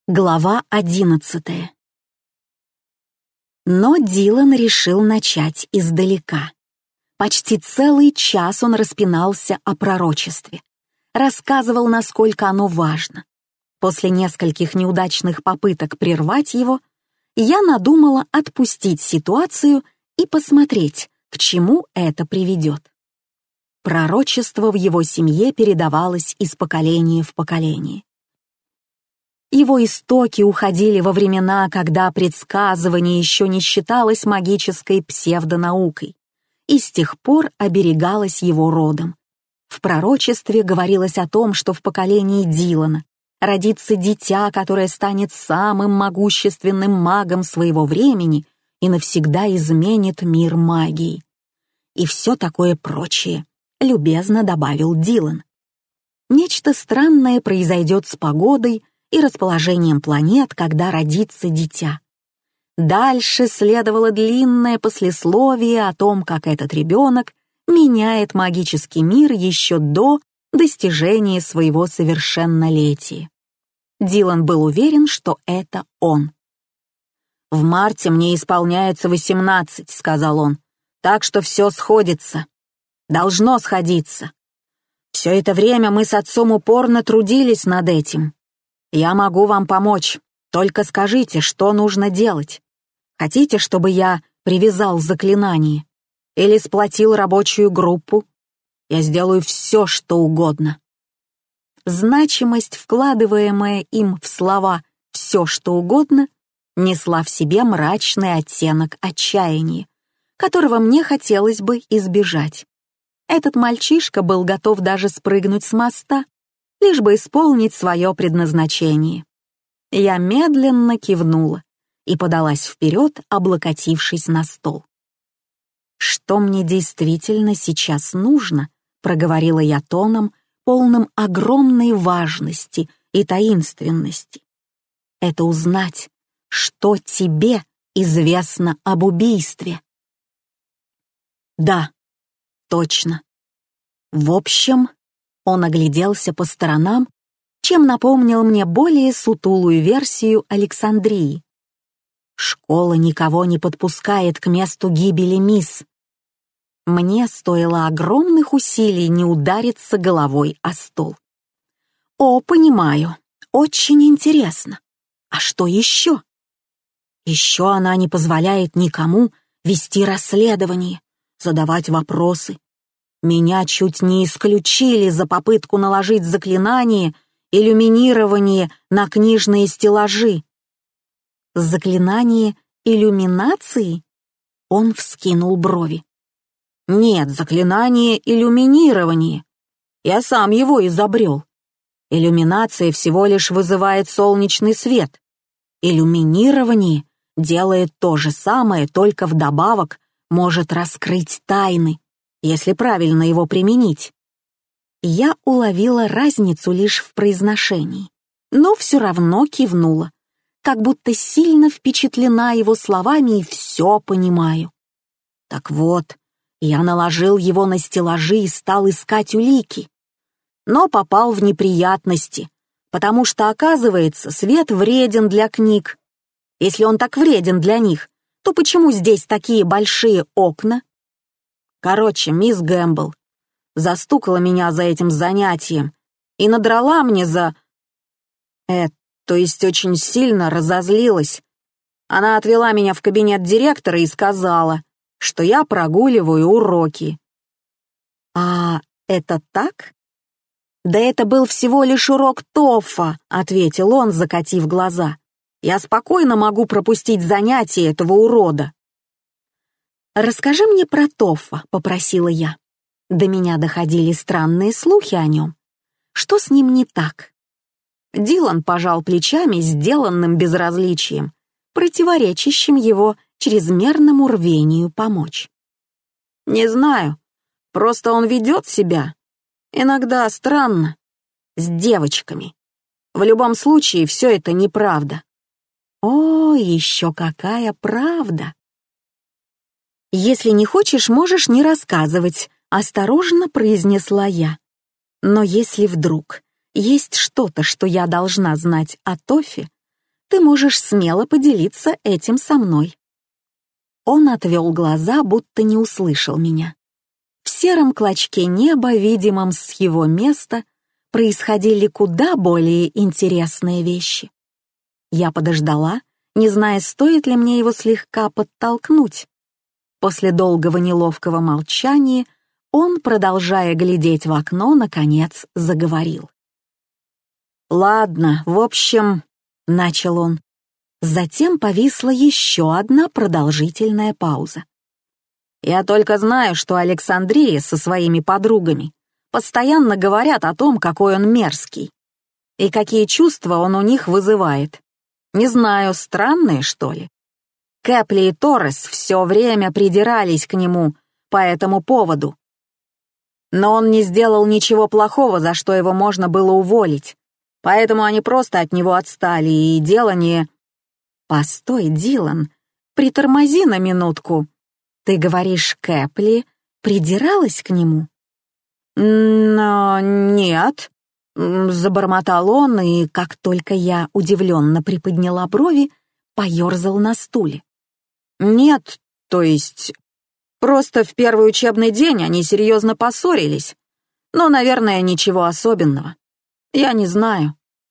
Глава 11. Но Дилан решил начать издалека. Почти целый час он распинался о пророчестве, рассказывал, насколько оно важно. После нескольких неудачных попыток прервать его, я надумала отпустить ситуацию и посмотреть, к чему это приведет. Пророчество в его семье передавалось из поколения в поколение. Его истоки уходили во времена, когда предсказывание еще не считалось магической псевдонаукой, и с тех пор оберегалось его родом. В пророчестве говорилось о том, что в поколении Дилана родится дитя, которое станет самым могущественным магом своего времени и навсегда изменит мир магии. И все такое прочее, любезно добавил Дилан. Нечто странное произойдет с погодой и расположением планет, когда родится дитя. Дальше следовало длинное послесловие о том, как этот ребенок меняет магический мир еще до достижения своего совершеннолетия. Дилан был уверен, что это он. «В марте мне исполняется 18», — сказал он, «так что все сходится. Должно сходиться. Все это время мы с отцом упорно трудились над этим. Я могу вам помочь, только скажите, что нужно делать. Хотите, чтобы я привязал заклинание или сплотил рабочую группу? Я сделаю все, что угодно». Значимость, вкладываемая им в слова «все, что угодно», несла в себе мрачный оттенок отчаяния, которого мне хотелось бы избежать. Этот мальчишка был готов даже спрыгнуть с моста, лишь бы исполнить свое предназначение. Я медленно кивнула и подалась вперед, облокотившись на стол. «Что мне действительно сейчас нужно?» — проговорила я тоном, полным огромной важности и таинственности. «Это узнать, что тебе известно об убийстве». «Да, точно. В общем...» Он огляделся по сторонам, чем напомнил мне более сутулую версию Александрии. «Школа никого не подпускает к месту гибели мисс». Мне стоило огромных усилий не удариться головой о стол. «О, понимаю, очень интересно. А что еще?» «Еще она не позволяет никому вести расследование, задавать вопросы. Меня чуть не исключили за попытку наложить заклинание иллюминирование на книжные стеллажи». «Заклинание иллюминации?» Он вскинул брови. «Нет, заклинание иллюминирования. Я сам его изобрел. Иллюминация всего лишь вызывает солнечный свет. Иллюминирование делает то же самое, только вдобавок может раскрыть тайны, если правильно его применить». Я уловила разницу лишь в произношении, но все равно кивнула, как будто сильно впечатлена его словами и все понимаю. Так вот, я наложил его на стеллажи и стал искать улики, но попал в неприятности, потому что, оказывается, свет вреден для книг. Если он так вреден для них, то почему здесь такие большие окна? Короче, мисс Гэмбл застукала меня за этим занятием и надрала мне то есть очень сильно разозлилась. Она отвела меня в кабинет директора и сказала, что я прогуливаю уроки. «А это так?» «Да это был всего лишь урок ТОФа», — ответил он, закатив глаза. «Я спокойно могу пропустить занятие этого урода». «Расскажи мне про ТОФа», — попросила я. До меня доходили странные слухи о нем. Что с ним не так? Дилан пожал плечами, сделанным безразличием, противоречащим его чрезмерному рвению помочь. «Не знаю, просто он ведет себя иногда странно, с девочками. В любом случае, все это неправда». «О, еще какая правда!» «Если не хочешь, можешь не рассказывать», — осторожно произнесла я. «Но если вдруг есть что-то, что я должна знать о Тофе, ты можешь смело поделиться этим со мной». Он отвел глаза, будто не услышал меня. В сером клочке неба, видимом с его места, происходили куда более интересные вещи. Я подождала, не зная, стоит ли мне его слегка подтолкнуть. После долгого неловкого молчания он, продолжая глядеть в окно, наконец заговорил. «Ладно, в общем», — начал он. Затем повисла еще одна продолжительная пауза. «Я только знаю, что Александрия со своими подругами постоянно говорят о том, какой он мерзкий, и какие чувства он у них вызывает. Не знаю, странные, что ли? Кэпли и Торрес все время придирались к нему по этому поводу. Но он не сделал ничего плохого, за что его можно было уволить, поэтому они просто от него отстали, и дело не... Постой, Дилан, притормози на минутку. Ты говоришь, Кэпли придиралась к нему? Но нет, забормотал он, и как только я удивленно приподняла брови, поерзал на стуле. Нет, то есть... Просто в первый учебный день они серьезно поссорились. Но, наверное, ничего особенного. Я не знаю.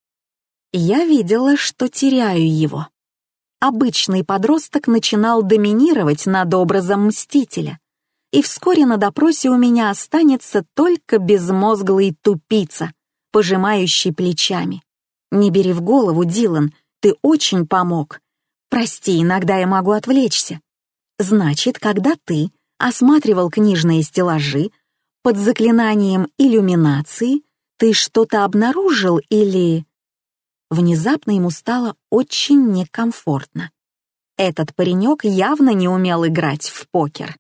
Я видела, что теряю его. Обычный подросток начинал доминировать над образом мстителя, и вскоре на допросе у меня останется только безмозглый тупица, пожимающий плечами. Не бери в голову, Дилан, ты очень помог. Прости, иногда я могу отвлечься. Значит, когда ты осматривал книжные стеллажи под заклинанием иллюминации, ты что-то обнаружил или... Внезапно ему стало очень некомфортно. Этот паренек явно не умел играть в покер.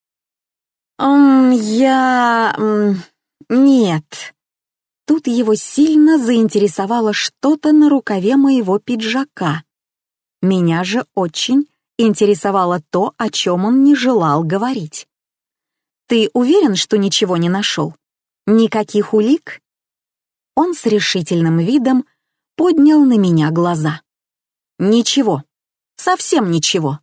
Нет». Тут его сильно заинтересовало что-то на рукаве моего пиджака. Меня же очень интересовало то, о чем он не желал говорить. «Ты уверен, что ничего не нашел? Никаких улик?» Он с решительным видом поднял на меня глаза. «Ничего, совсем ничего».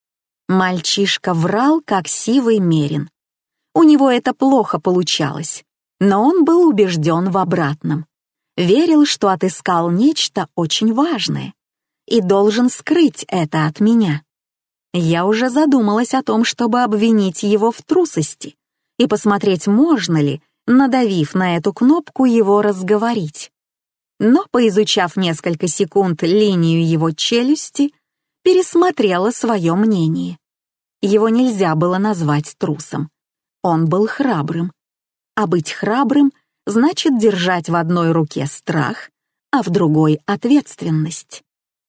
Мальчишка врал, как сивый мерин. У него это плохо получалось, но он был убежден в обратном. Верил, что отыскал нечто очень важное и должен скрыть это от меня. Я уже задумалась о том, чтобы обвинить его в трусости и посмотреть, можно ли, надавив на эту кнопку, его разговорить. Но, поизучав несколько секунд линию его челюсти, пересмотрела свое мнение. Его нельзя было назвать трусом. Он был храбрым. А быть храбрым значит держать в одной руке страх, а в другой — ответственность.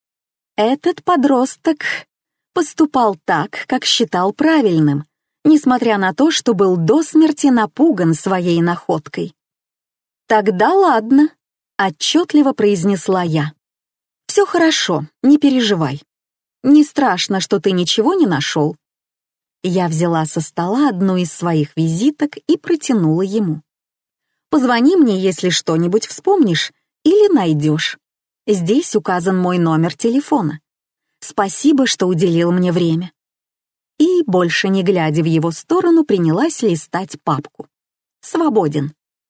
Этот подросток поступал так, как считал правильным, несмотря на то, что был до смерти напуган своей находкой. «Тогда ладно», — отчетливо произнесла я. «Все хорошо, не переживай. Не страшно, что ты ничего не нашел». Я взяла со стола одну из своих визиток и протянула ему. «Позвони мне, если что-нибудь вспомнишь или найдешь. Здесь указан мой номер телефона. Спасибо, что уделил мне время». И, больше не глядя в его сторону, принялась листать папку. «Свободен».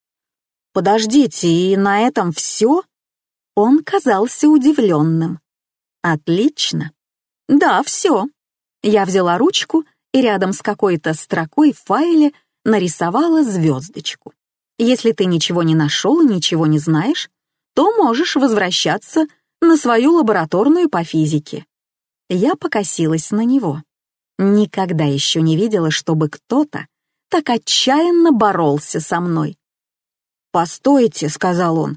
«Подождите, и на этом все?» Он казался удивленным. «Отлично. Да, все». Я взяла ручку и рядом с какой-то строкой в файле нарисовала звездочку. «Если ты ничего не нашел и ничего не знаешь, то можешь возвращаться на свою лабораторную по физике». Я покосилась на него. Никогда еще не видела, чтобы кто-то так отчаянно боролся со мной. «Постойте», — сказал он.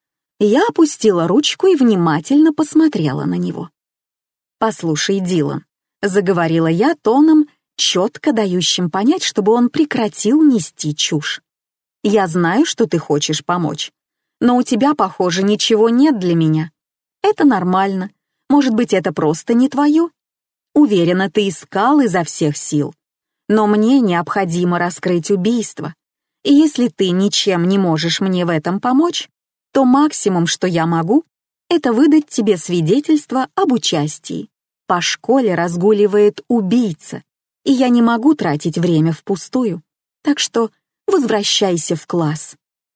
Я опустила ручку и внимательно посмотрела на него. «Послушай, Дилан», — заговорила я тоном, четко дающим понять, чтобы он прекратил нести чушь. «Я знаю, что ты хочешь помочь, но у тебя, похоже, ничего нет для меня. Это нормально. Может быть, это просто не твое? Уверена, ты искал изо всех сил. Но мне необходимо раскрыть убийство. И если ты ничем не можешь мне в этом помочь, то максимум, что я могу, это выдать тебе свидетельство об участии. По школе разгуливает убийца, и я не могу тратить время впустую, так что возвращайся в класс».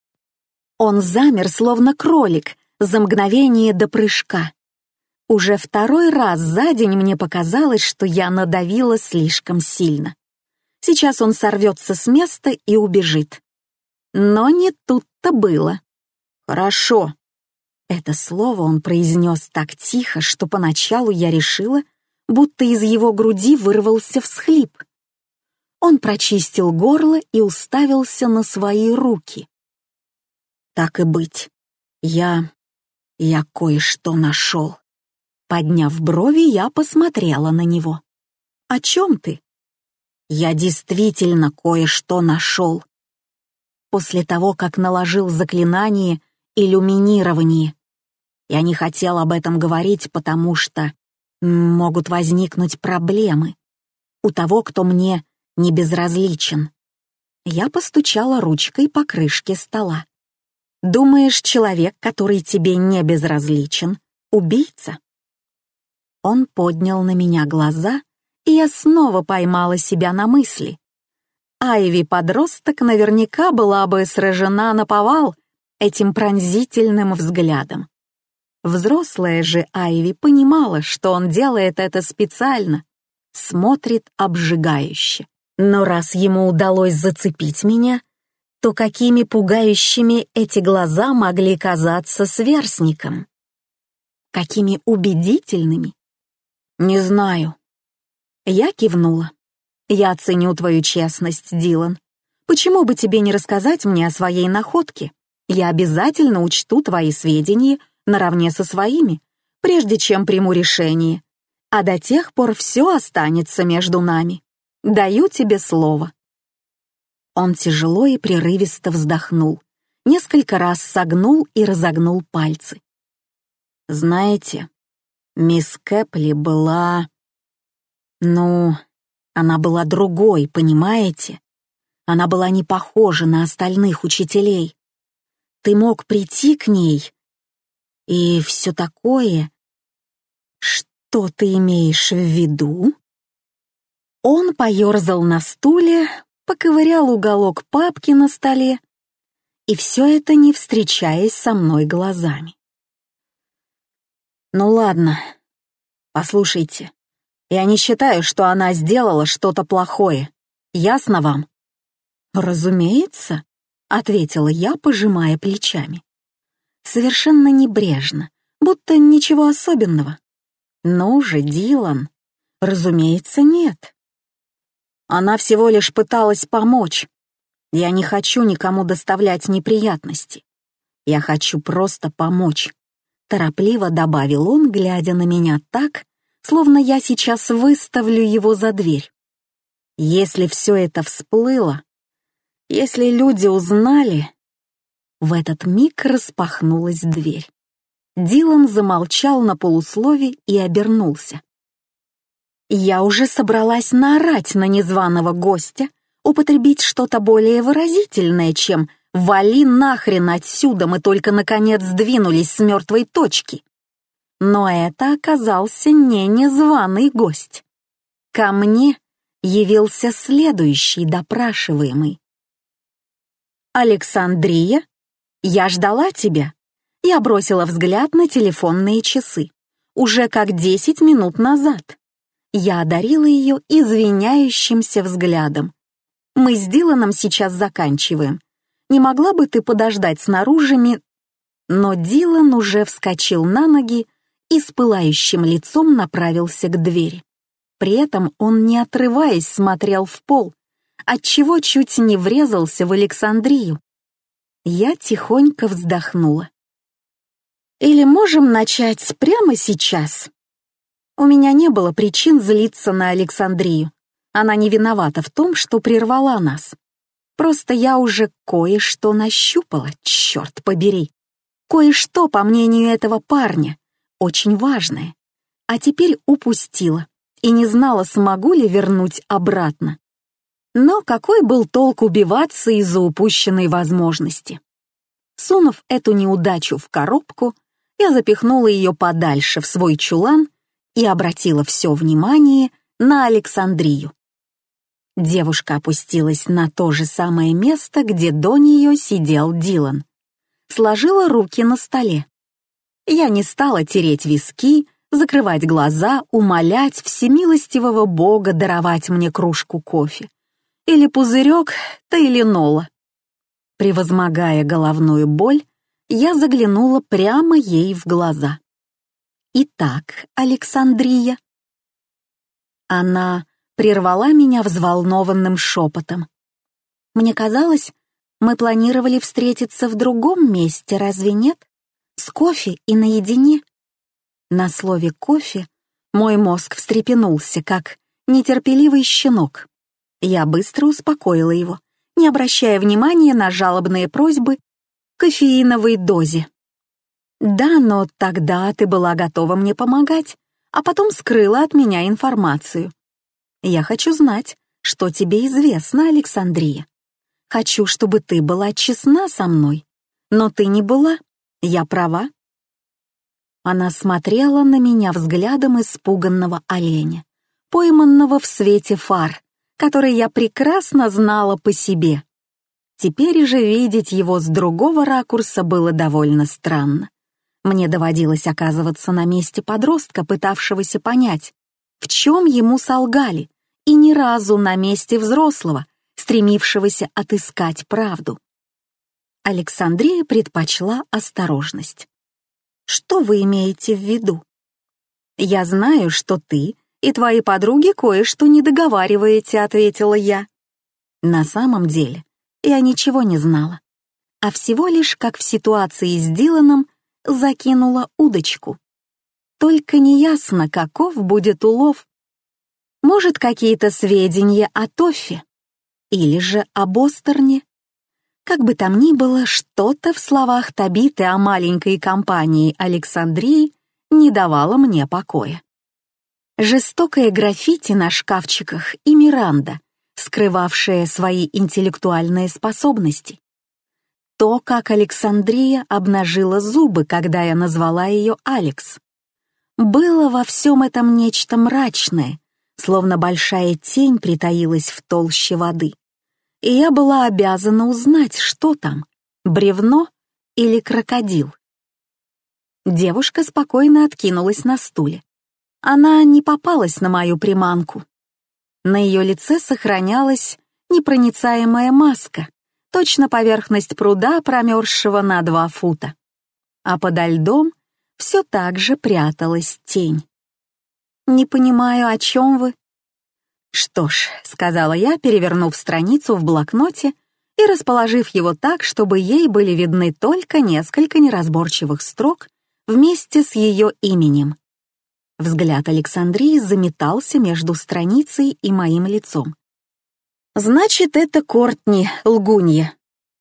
Он замер, словно кролик, за мгновение до прыжка. Уже второй раз за день мне показалось, что я надавила слишком сильно. Сейчас он сорвется с места и убежит. Но не тут-то было. «Хорошо». Это слово он произнес так тихо, что поначалу я решила, будто из его груди вырвался всхлип. Он прочистил горло и уставился на свои руки. «Так и быть, я кое-что нашел». Подняв брови, я посмотрела на него. «О чем ты?» «Я действительно кое-что нашел». После того, как наложил заклинание иллюминирования. Я не хотел об этом говорить, потому что могут возникнуть проблемы у того, кто мне не безразличен. Я постучала ручкой по крышке стола. «Думаешь, человек, который тебе не безразличен, убийца?» Он поднял на меня глаза, и я снова поймала себя на мысли. Айви-подросток наверняка была бы сражена наповал этим пронзительным взглядом. Взрослая же Айви понимала, что он делает это специально, смотрит обжигающе. Но раз ему удалось зацепить меня, то какими пугающими эти глаза могли казаться сверстникам? Какими убедительными? Не знаю. Я кивнула. Я ценю твою честность, Дилан. Почему бы тебе не рассказать мне о своей находке? Я обязательно учту твои сведения наравне со своими, прежде чем приму решение. А до тех пор все останется между нами. Даю тебе слово». Он тяжело и прерывисто вздохнул, несколько раз согнул и разогнул пальцы. «Знаете, мисс Кэпли была... она была другой, понимаете? Она была не похожа на остальных учителей. Ты мог прийти к ней, и все такое. Что ты имеешь в виду?» Он поерзал на стуле, поковырял уголок папки на столе, и все это не встречаясь со мной глазами. «Ну ладно, послушайте, я не считаю, что она сделала что-то плохое. Ясно вам?» «Разумеется», — ответила я, пожимая плечами. Совершенно небрежно, будто ничего особенного. «Ну же, Дилан, разумеется, нет. Она всего лишь пыталась помочь. Я не хочу никому доставлять неприятности. Я хочу просто помочь», — торопливо добавил он, глядя на меня так, словно я сейчас выставлю его за дверь. «Если все это всплыло, если люди узнали...» В этот миг распахнулась дверь. Дилан замолчал на полуслове и обернулся. Я уже собралась наорать на незваного гостя, употребить что-то более выразительное, чем «вали нахрен отсюда, мы только наконец сдвинулись с мертвой точки». Но это оказался не незваный гость. Ко мне явился следующий допрашиваемый. «Александрия, я ждала тебя». Я бросила взгляд на телефонные часы. Уже как 10 минут назад. Я одарила ее извиняющимся взглядом. «Мы с Диланом сейчас заканчиваем. Не могла бы ты подождать снаружи Но Дилан уже вскочил на ноги и с пылающим лицом направился к двери. При этом он, не отрываясь, смотрел в пол, отчего чуть не врезался в Александрию. Я тихонько вздохнула. «Или можем начать прямо сейчас?» У меня не было причин злиться на Александрию. Она не виновата в том, что прервала нас. Просто я уже кое-что нащупала, черт побери. Кое-что, по мнению этого парня, очень важное. А теперь упустила и не знала, смогу ли вернуть обратно. Но какой был толк убиваться из-за упущенной возможности? Сунув эту неудачу в коробку, я запихнула ее подальше в свой чулан и обратила все внимание на Александрию. Девушка опустилась на то же самое место, где до нее сидел Дилан. Сложила руки на столе. Я не стала тереть виски, закрывать глаза, умолять всемилостивого Бога даровать мне кружку кофе. Или пузырек тайленола. Превозмогая головную боль, я заглянула прямо ей в глаза. «Итак, Александрия». Она прервала меня взволнованным шепотом. «Мне казалось, мы планировали встретиться в другом месте, разве нет? С кофе и наедине». На слове «кофе» мой мозг встрепенулся, как нетерпеливый щенок. Я быстро успокоила его, не обращая внимания на жалобные просьбы к кофеиновой дозе. «Да, но тогда ты была готова мне помогать, а потом скрыла от меня информацию. Я хочу знать, что тебе известно, Александрия. Хочу, чтобы ты была честна со мной. Но ты не была. Я права?» Она смотрела на меня взглядом испуганного оленя, пойманного в свете фар, который я прекрасно знала по себе. Теперь же видеть его с другого ракурса было довольно странно. Мне доводилось оказываться на месте подростка, пытавшегося понять, в чем ему солгали, и ни разу на месте взрослого, стремившегося отыскать правду. Александрия предпочла осторожность. «Что вы имеете в виду?» «Я знаю, что ты и твои подруги кое-что не договариваете», — ответила я. На самом деле, я ничего не знала, а всего лишь, как в ситуации с Диланом, закинула удочку. Только неясно, каков будет улов. Может, какие-то сведения о Тоффе или же об Остерне. Как бы там ни было, что-то в словах Табиты о маленькой компании Александрии не давало мне покоя. Жестокое граффити на шкафчиках и Миранда, скрывавшая свои интеллектуальные способности. То, как Александрия обнажила зубы, когда я назвала ее Алекс. Было во всем этом нечто мрачное, словно большая тень притаилась в толще воды. И я была обязана узнать, что там, бревно или крокодил. Девушка спокойно откинулась на стуле. Она не попалась на мою приманку. На ее лице сохранялась непроницаемая маска, точно поверхность пруда, промерзшего на 2 фута. А подо льдом все так же пряталась тень. «Не понимаю, о чем вы?» «Что ж», — сказала я, перевернув страницу в блокноте и расположив его так, чтобы ей были видны только несколько неразборчивых строк вместе с ее именем. Взгляд Александрии заметался между страницей и моим лицом. «Значит, это Кортни, лгунья».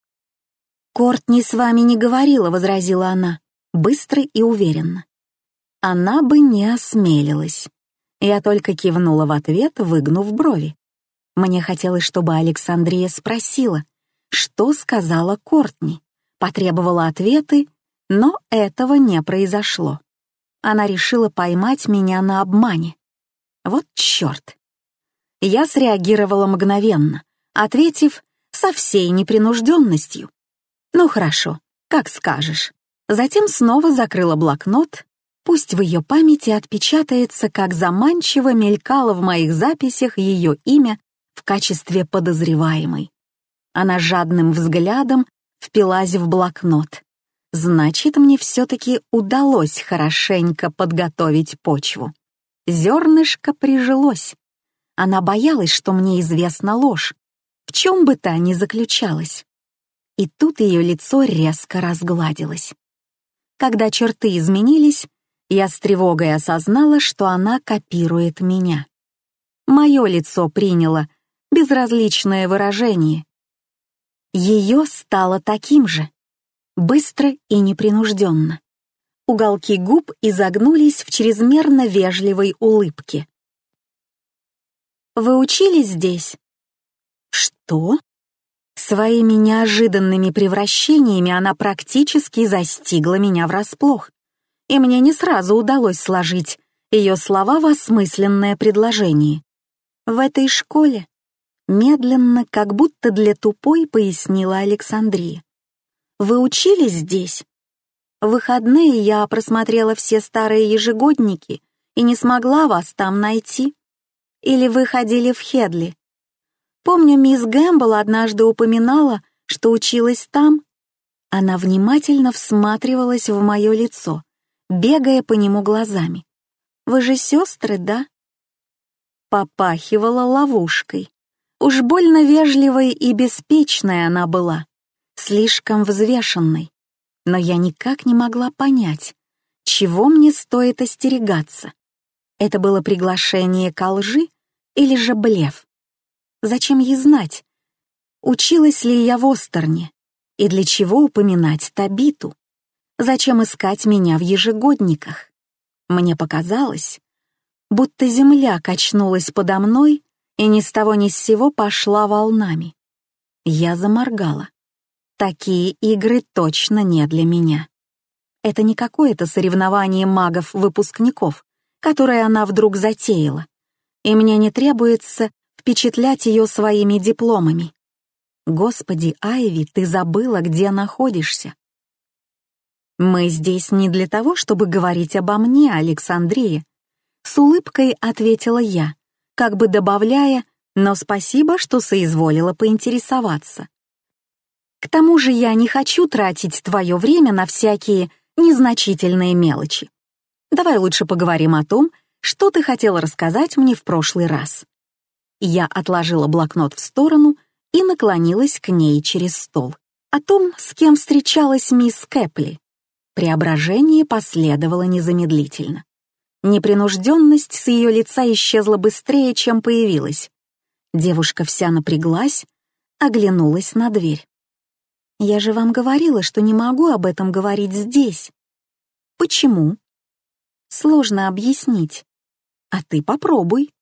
«Кортни с вами не говорила», — возразила она, быстро и уверенно. Она бы не осмелилась. Я только кивнула в ответ, выгнув брови. Мне хотелось, чтобы Александрия спросила, что сказала Кортни, потребовала ответы, но этого не произошло. Она решила поймать меня на обмане. Вот черт! Я среагировала мгновенно, ответив со всей непринужденностью. «Ну хорошо, как скажешь». Затем снова закрыла блокнот. Пусть в ее памяти отпечатается, как заманчиво мелькало в моих записях ее имя в качестве подозреваемой. Она жадным взглядом впилась в блокнот. Значит, мне все-таки удалось хорошенько подготовить почву. Зернышко прижилось. Она боялась, что мне известна ложь, в чем бы та ни заключалась. И тут ее лицо резко разгладилось. Когда черты изменились, я с тревогой осознала, что она копирует меня. Мое лицо приняло безразличное выражение. Ее стало таким же, быстро и непринужденно. Уголки губ изогнулись в чрезмерно вежливой улыбке. «Вы учились здесь?» «Что?» Своими неожиданными превращениями она практически застигла меня врасплох. и мне не сразу удалось сложить ее слова в осмысленное предложение. «В этой школе», — медленно, как будто для тупой, пояснила Александрия. «Вы учились здесь? В выходные я просмотрела все старые ежегодники и не смогла вас там найти. Или вы ходили в Хедли? Помню, мисс Гэмбл однажды упоминала, что училась там». Она внимательно всматривалась в мое лицо, бегая по нему глазами. «Вы же сестры, да?» Попахивала ловушкой. Уж больно вежливой и беспечной она была, слишком взвешенной. Но я никак не могла понять, чего мне стоит остерегаться. Это было приглашение ко лжи или же блеф? Зачем ей знать, училась ли я в Остерне, и для чего упоминать Табиту? Зачем искать меня в ежегодниках? Мне показалось, будто земля качнулась подо мной и ни с того ни с сего пошла волнами. Я заморгала. Такие игры точно не для меня. Это не какое-то соревнование магов-выпускников, которое она вдруг затеяла, и мне не требуется впечатлять ее своими дипломами. Господи, Айви, ты забыла, где находишься. Мы здесь не для того, чтобы говорить обо мне, Александрия. С улыбкой ответила я, как бы добавляя, но спасибо, что соизволила поинтересоваться. К тому же я не хочу тратить твое время на всякие незначительные мелочи. Давай лучше поговорим о том, что ты хотела рассказать мне в прошлый раз. Я отложила блокнот в сторону и наклонилась к ней через стол. О том, с кем встречалась мисс Кэпли. Преображение последовало незамедлительно. Непринужденность с ее лица исчезла быстрее, чем появилась. Девушка вся напряглась, оглянулась на дверь. «Я же вам говорила, что не могу об этом говорить здесь». «Почему?» «Сложно объяснить. А ты попробуй».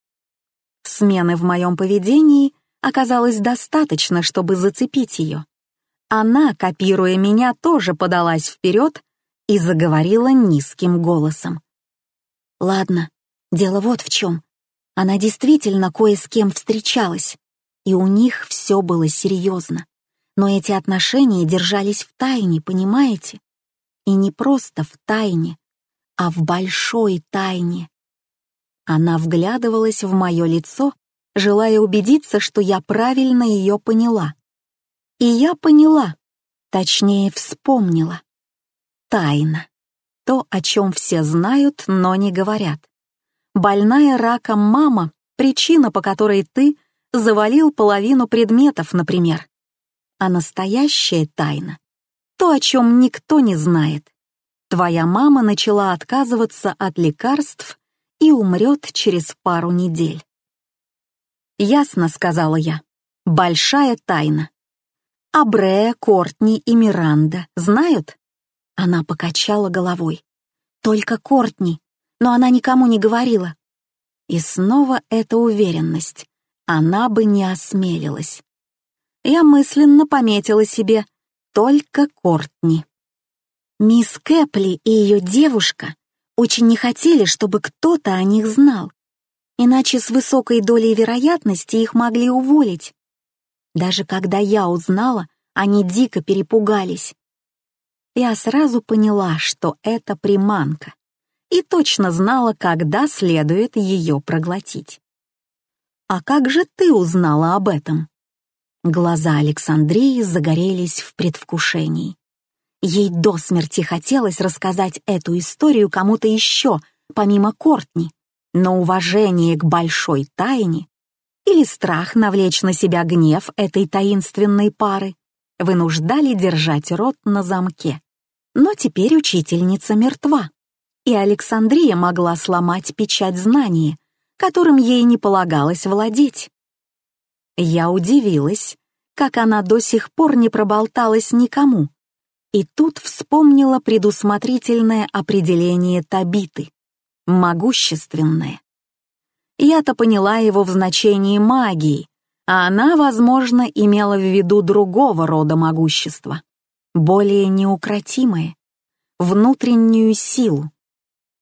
Смены в моем поведении оказалось достаточно, чтобы зацепить ее. Она, копируя меня, тоже подалась вперед и заговорила низким голосом. «Ладно, дело вот в чем. Она действительно кое с кем встречалась, и у них все было серьезно. Но эти отношения держались в тайне, понимаете? И не просто в тайне, а в большой тайне». Она вглядывалась в мое лицо, желая убедиться, что я правильно ее поняла. И я поняла, точнее вспомнила. Тайна. То, о чем все знают, но не говорят. Больная раком мама — причина, по которой ты завалил половину предметов, например. А настоящая тайна — то, о чем никто не знает. Твоя мама начала отказываться от лекарств и умрет через пару недель. «Ясно», — сказала я, — «большая тайна. А Брея, Кортни и Миранда знают?» Она покачала головой. «Только Кортни, но она никому не говорила». И снова эта уверенность. Она бы не осмелилась. Я мысленно пометила себе «только Кортни». Мисс Кэпли и ее девушка очень не хотели, чтобы кто-то о них знал, иначе с высокой долей вероятности их могли уволить. Даже когда я узнала, они дико перепугались. Я сразу поняла, что это приманка, и точно знала, когда следует ее проглотить. «А как же ты узнала об этом?» Глаза Александрии загорелись в предвкушении. Ей до смерти хотелось рассказать эту историю кому-то еще, помимо Кортни, но уважение к большой тайне или страх навлечь на себя гнев этой таинственной пары вынуждали держать рот на замке. Но теперь учительница мертва, и Александрия могла сломать печать знания, которым ей не полагалось владеть. Я удивилась, как она до сих пор не проболталась никому, и тут вспомнила предусмотрительное определение Табиты — могущественное. Я-то поняла его в значении магии, а она, возможно, имела в виду другого рода могущество, более неукротимое, внутреннюю силу,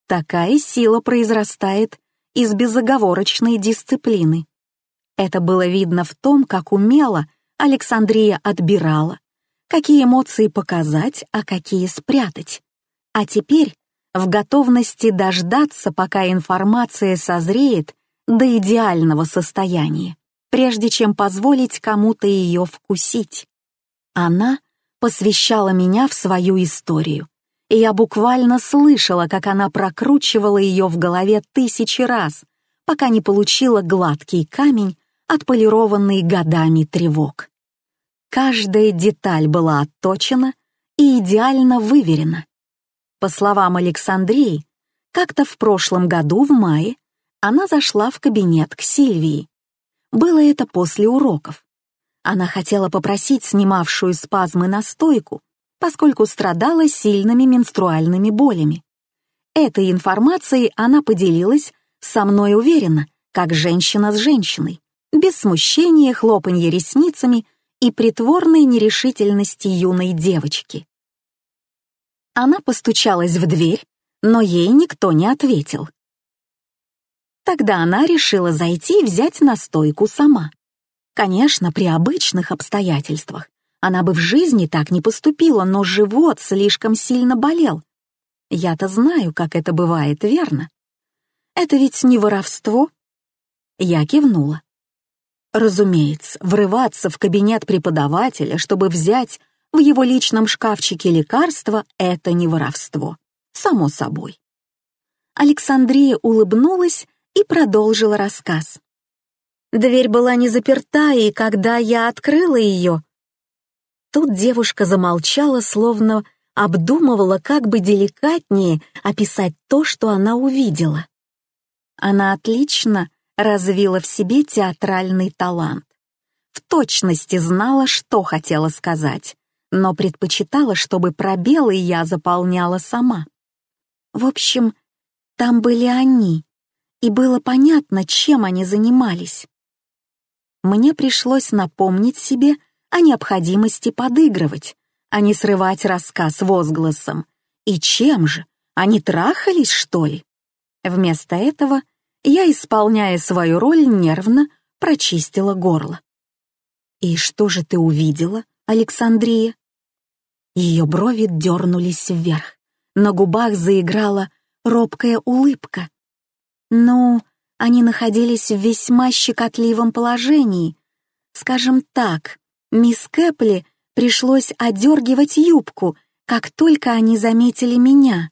Такая сила произрастает из безоговорочной дисциплины. Это было видно в том, как умело Александрия отбирала, какие эмоции показать, а какие спрятать. А теперь в готовности дождаться, пока информация созреет до идеального состояния, прежде чем позволить кому-то ее вкусить. Она посвящала меня в свою историю, и я буквально слышала, как она прокручивала ее в голове 1000 раз, пока не получила гладкий камень, отполированный годами тревог. Каждая деталь была отточена и идеально выверена. По словам Александрии, как-то в прошлом году в мае она зашла в кабинет к Сильвии. Было это после уроков. Она хотела попросить снимавшую спазмы настойку, поскольку страдала сильными менструальными болями. Этой информацией она поделилась со мной уверенно, как женщина с женщиной, без смущения, хлопанья ресницами и притворной нерешительности юной девочки. Она постучалась в дверь, но ей никто не ответил. Тогда она решила зайти и взять настойку сама. Конечно, при обычных обстоятельствах она бы в жизни так не поступила, но живот слишком сильно болел. Я-то знаю, как это бывает, верно? Это ведь не воровство? Я кивнула. Разумеется, врываться в кабинет преподавателя, чтобы взять в его личном шкафчике лекарства, это не воровство. Само собой. Александрия улыбнулась и продолжила рассказ. Дверь была не заперта, и когда я открыла ее... Тут девушка замолчала, словно обдумывала, как бы деликатнее описать то, что она увидела. Она отлично развила в себе театральный талант. В точности знала, что хотела сказать, но предпочитала, чтобы пробелы я заполняла сама. В общем, там были они, и было понятно, чем они занимались. Мне пришлось напомнить себе о необходимости подыгрывать, а не срывать рассказ возгласом. И чем же? Они трахались, что ли? Вместо этого я, исполняя свою роль, нервно прочистила горло. «И что же ты увидела, Александрия?» Ее брови дернулись вверх, на губах заиграла робкая улыбка. «Ну, они находились в весьма щекотливом положении. Скажем так, мисс Кэпли пришлось одергивать юбку, как только они заметили меня».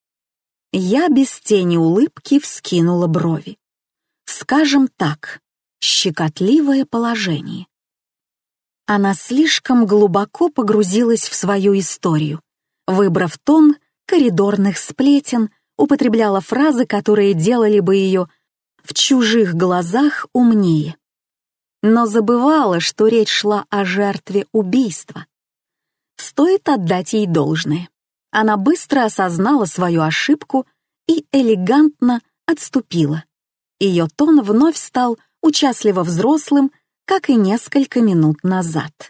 Я без тени улыбки вскинула брови. Скажем так, щекотливое положение. Она слишком глубоко погрузилась в свою историю, выбрав тон коридорных сплетен, употребляла фразы, которые делали бы ее в чужих глазах умнее. Но забывала, что речь шла о жертве убийства. Стоит отдать ей должное. Она быстро осознала свою ошибку и элегантно отступила. Ее тон вновь стал участливо взрослым, как и несколько минут назад.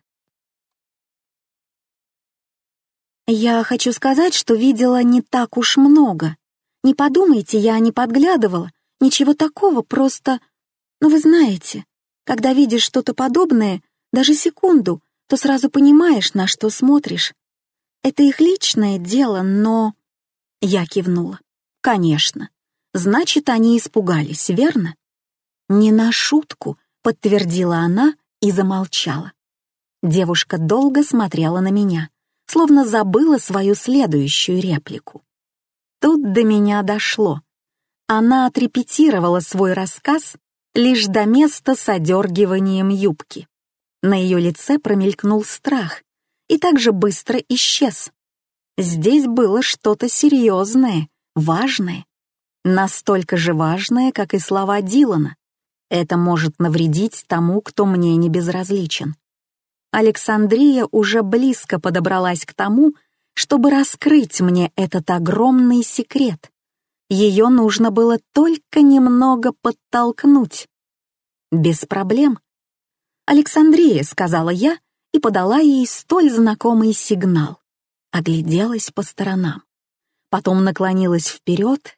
«Я хочу сказать, что видела не так уж много. Не подумайте, я не подглядывала, ничего такого, просто... Ну, вы знаете, когда видишь что-то подобное, даже секунду, то сразу понимаешь, на что смотришь. Это их личное дело, но...» Я кивнула. «Конечно. Значит, они испугались, верно?» «Не на шутку», — подтвердила она и замолчала. Девушка долго смотрела на меня, словно забыла свою следующую реплику. Тут до меня дошло. Она отрепетировала свой рассказ лишь до места с одергиванием юбки. На ее лице промелькнул страх и также быстро исчез. Здесь было что-то серьезное, важное. Настолько же важное, как и слова Дилана. Это может навредить тому, кто мне не безразличен. Александрия уже близко подобралась к тому, чтобы раскрыть мне этот огромный секрет. Ее нужно было только немного подтолкнуть. Без проблем. «Александрия», — сказала я и подала ей столь знакомый сигнал. Огляделась по сторонам. Потом наклонилась вперед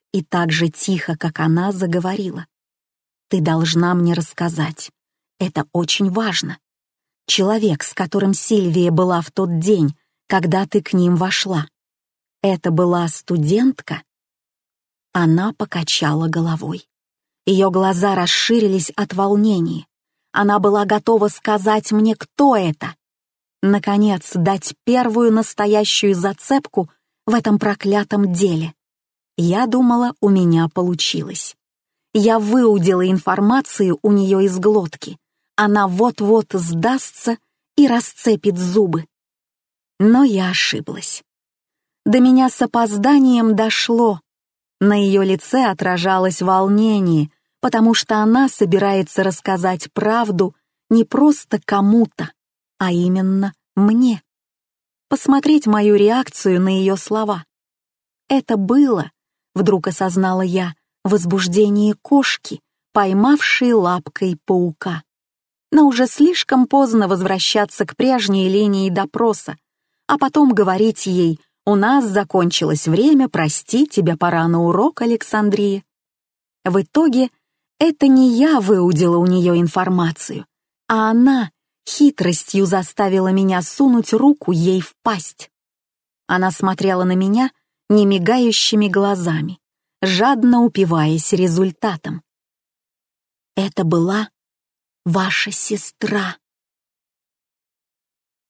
и так же тихо, как она, заговорила. «Ты должна мне рассказать. Это очень важно. Человек, с которым Сильвия была в тот день, когда ты к ним вошла, это была студентка?» Она покачала головой. Ее глаза расширились от волнения. Она была готова сказать мне, кто это. Наконец, дать первую настоящую зацепку в этом проклятом деле. Я думала, у меня получилось. Я выудила информацию у нее из глотки. Она вот-вот сдастся и расцепит зубы. Но я ошиблась. До меня с опозданием дошло. На ее лице отражалось волнение, потому что она собирается рассказать правду не просто кому-то, а именно мне. Посмотреть мою реакцию на ее слова. Это было, вдруг осознала я, возбуждение кошки, поймавшей лапкой паука. Но уже слишком поздно возвращаться к прежней линии допроса, а потом говорить ей: «У нас закончилось время, прости, тебе пора на урок, Александрия». В итоге это не я выудила у нее информацию, а она хитростью заставила меня сунуть руку ей в пасть. Она смотрела на меня немигающими глазами, жадно упиваясь результатом. «Это была ваша сестра»,